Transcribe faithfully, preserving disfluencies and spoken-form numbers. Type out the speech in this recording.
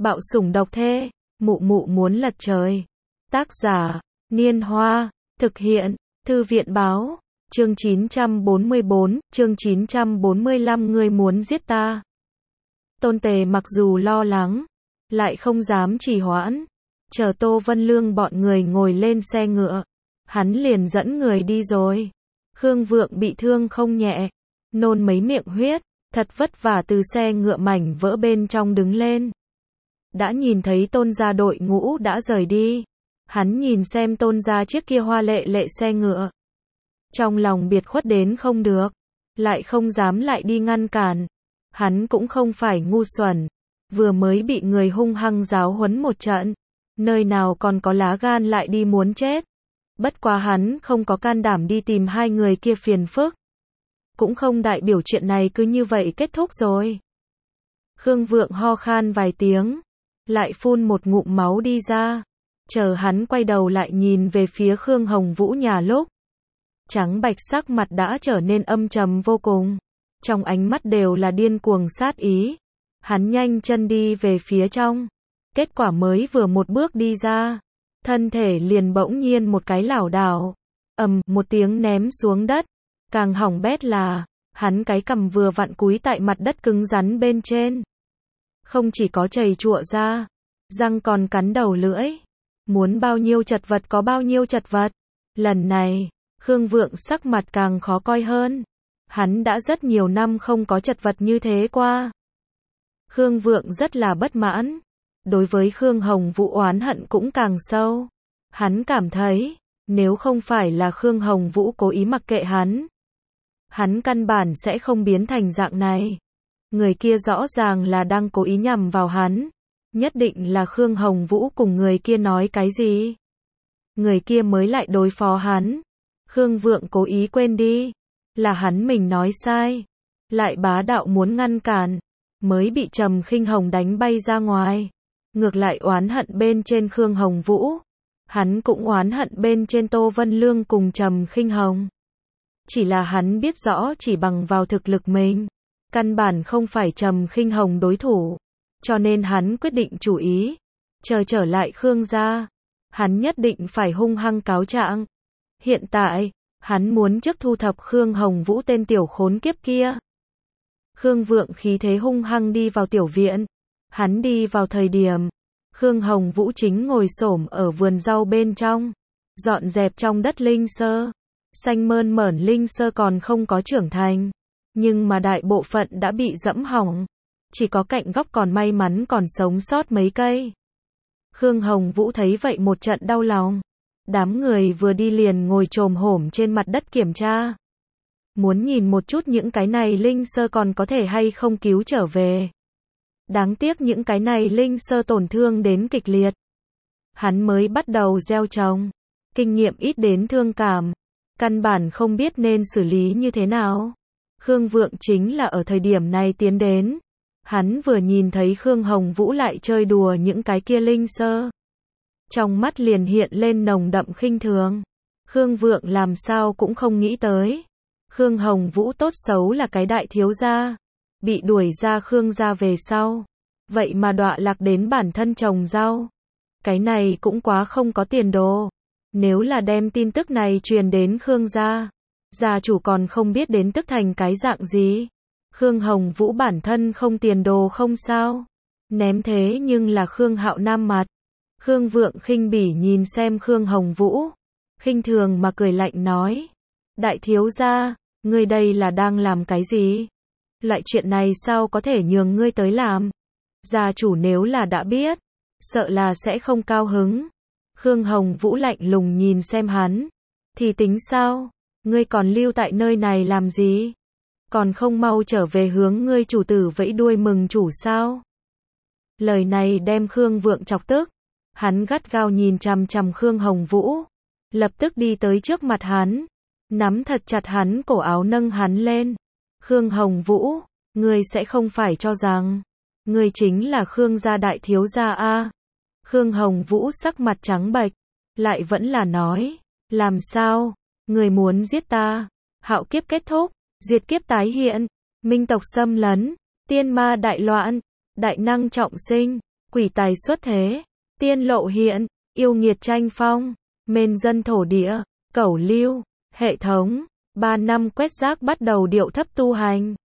Bạo sủng độc thê, mụ mụ muốn lật trời. Tác giả, Niên Hoa, thực hiện, Thư viện báo, chương chín trăm bốn mươi bốn, chương chín trăm bốn mươi lăm ngươi muốn giết ta. Tôn Tề mặc dù lo lắng, lại không dám trì hoãn, chờ Tô Vân Lương bọn người ngồi lên xe ngựa, hắn liền dẫn người đi rồi. Khương Vượng bị thương không nhẹ, nôn mấy miệng huyết, thật vất vả từ xe ngựa mảnh vỡ bên trong đứng lên. Đã nhìn thấy Tôn gia đội ngũ đã rời đi, hắn nhìn xem Tôn gia chiếc kia hoa lệ lệ xe ngựa, trong lòng biệt khuất đến không được, lại không dám lại đi ngăn cản. Hắn cũng không phải ngu xuẩn, vừa mới bị người hung hăng giáo huấn một trận, nơi nào còn có lá gan lại đi muốn chết. Bất quá hắn không có can đảm đi tìm hai người kia phiền phức, cũng không đại biểu chuyện này cứ như vậy kết thúc rồi. Khương Vượng ho khan vài tiếng, lại phun một ngụm máu đi ra, chờ hắn quay đầu lại nhìn về phía Khương Hồng Vũ nhà lúc, trắng bạch sắc mặt đã trở nên âm trầm vô cùng, trong ánh mắt đều là điên cuồng sát ý. Hắn nhanh chân đi về phía trong, kết quả mới vừa một bước đi ra, thân thể liền bỗng nhiên một cái lảo đảo, ầm một tiếng ném xuống đất. Càng hỏng bét là, hắn cái cằm vừa vặn cúi tại mặt đất cứng rắn bên trên, không chỉ có chảy chụa ra, răng còn cắn đầu lưỡi, muốn bao nhiêu chật vật có bao nhiêu chật vật. Lần này, Khương Vượng sắc mặt càng khó coi hơn, hắn đã rất nhiều năm không có chật vật như thế qua. Khương Vượng rất là bất mãn, đối với Khương Hồng Vũ oán hận cũng càng sâu. Hắn cảm thấy, nếu không phải là Khương Hồng Vũ cố ý mặc kệ hắn, hắn căn bản sẽ không biến thành dạng này. Người kia rõ ràng là đang cố ý nhằm vào hắn, nhất định là Khương Hồng Vũ cùng người kia nói cái gì, người kia mới lại đối phó hắn. Khương Vượng cố ý quên đi, là hắn mình nói sai, lại bá đạo muốn ngăn cản, mới bị Trầm Khinh Hồng đánh bay ra ngoài. Ngược lại oán hận bên trên Khương Hồng Vũ, hắn cũng oán hận bên trên Tô Vân Lương cùng Trầm Khinh Hồng. Chỉ là hắn biết rõ chỉ bằng vào thực lực mình, căn bản không phải Trầm Khinh Hồng đối thủ, cho nên hắn quyết định chủ ý, chờ trở lại Khương gia, hắn nhất định phải hung hăng cáo trạng. Hiện tại, hắn muốn trước thu thập Khương Hồng Vũ tên tiểu khốn kiếp kia. Khương Vượng khí thế hung hăng đi vào tiểu viện. Hắn đi vào thời điểm, Khương Hồng Vũ chính ngồi xổm ở vườn rau bên trong, dọn dẹp trong đất linh sơ. Xanh mơn mởn linh sơ còn không có trưởng thành, nhưng mà đại bộ phận đã bị dẫm hỏng, chỉ có cạnh góc còn may mắn còn sống sót mấy cây. Khương Hồng Vũ thấy vậy một trận đau lòng. Đám người vừa đi liền ngồi chồm hổm trên mặt đất kiểm tra, muốn nhìn một chút những cái này linh sơ còn có thể hay không cứu trở về. Đáng tiếc những cái này linh sơ tổn thương đến kịch liệt. Hắn mới bắt đầu gieo trồng, kinh nghiệm ít đến thương cảm, căn bản không biết nên xử lý như thế nào. Khương Vượng chính là ở thời điểm này tiến đến. Hắn vừa nhìn thấy Khương Hồng Vũ lại chơi đùa những cái kia linh sơ, trong mắt liền hiện lên nồng đậm khinh thường. Khương Vượng làm sao cũng không nghĩ tới, Khương Hồng Vũ tốt xấu là cái đại thiếu gia, bị đuổi ra Khương gia về sau, vậy mà đọa lạc đến bản thân trồng rau. Cái này cũng quá không có tiền đồ. Nếu là đem tin tức này truyền đến Khương gia, gia chủ còn không biết đến tức thành cái dạng gì. Khương Hồng Vũ bản thân không tiền đồ không sao, ném thế nhưng là Khương Hạo Nam mặt. Khương Vượng khinh bỉ nhìn xem Khương Hồng Vũ, khinh thường mà cười lạnh nói, đại thiếu gia, ngươi đây là đang làm cái gì? Loại chuyện này sao có thể nhường ngươi tới làm? Gia chủ nếu là đã biết, sợ là sẽ không cao hứng. Khương Hồng Vũ lạnh lùng nhìn xem hắn, thì tính sao? Ngươi còn lưu tại nơi này làm gì? Còn không mau trở về hướng ngươi chủ tử vẫy đuôi mừng chủ sao? Lời này đem Khương Vượng chọc tức, hắn gắt gao nhìn chằm chằm Khương Hồng Vũ, lập tức đi tới trước mặt hắn, nắm thật chặt hắn cổ áo nâng hắn lên. Khương Hồng Vũ, ngươi sẽ không phải cho rằng ngươi chính là Khương gia đại thiếu gia a? Khương Hồng Vũ sắc mặt trắng bệch, lại vẫn là nói, làm sao, ngươi muốn giết ta? Hạo kiếp kết thúc, diệt kiếp tái hiện, minh tộc xâm lấn, tiên ma đại loạn, đại năng trọng sinh, quỷ tài xuất thế, tiên lộ hiện, yêu nghiệt tranh phong, mên dân thổ địa, cẩu lưu, hệ thống, ba năm quét rác bắt đầu điệu thấp tu hành.